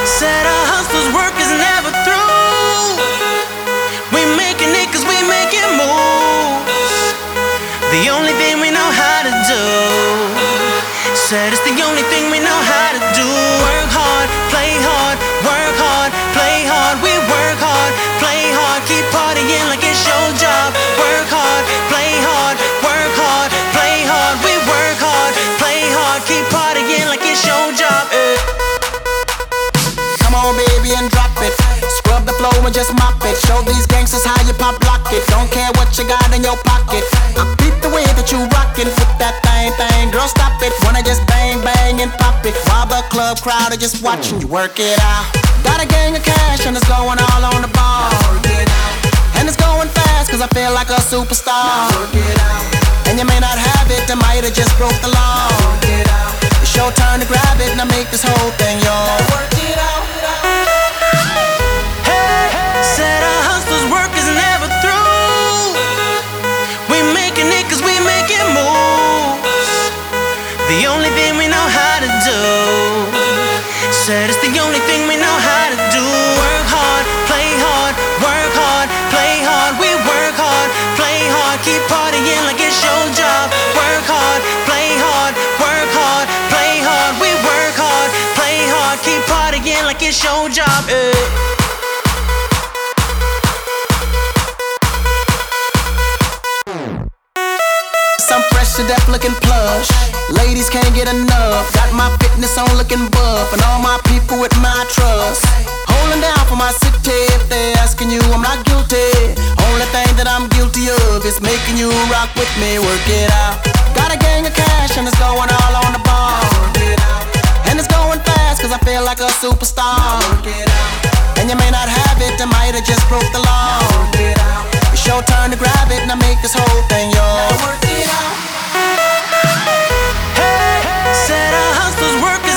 Said our hustlers' work is never through. We making it cause we making moves. The only thing we know how to do. Said it's the only thing we know how to do. Work hard, play hard, work hard, play hard. We work hard, play hard, keep partying like it's your job. Work hard, play hard, work hard, play hard. We work hard, play hard, keep partying like it's your job. Come on, baby, and drop it. Scrub the floor and just mop it. Show these gangsters how you pop lock it. Don't care what you got in your pocket. I beat the way that you rockin' with that thing. Girl, stop it. Wanna just bang, bang, and pop it. While the club crowd are just watching you work it out. Got a gang of cash and it's going all on the ball. And it's going fast cause I feel like a superstar. And you may not have it, I might have just broke the law. It's your turn to grab it and I make this whole thing yours. Said our hustlers' work is never through. We making it cause we making moves. The only thing we know how to do. Said it's the only thing we know how to do. Work hard, play hard, work hard, play hard. We work hard, play hard, keep partying like it's your job. Work hard, play hard, work hard, play hard. We work hard, play hard, keep partying like it's your job. I'm fresh to death looking plush. Ladies can't get enough. Got my fitness on looking buff. And all my people with my trust. Holding down for my city. If they're asking you, I'm not guilty. Only thing that I'm guilty of is making you rock with me. Work it out. Got a gang of cash and it's going all on the ball. And it's going fast cause I feel like a superstar. And you may not have it, I might have just broke the law. It's your turn to grab it and I make this whole thing yours. Said our hustlers' work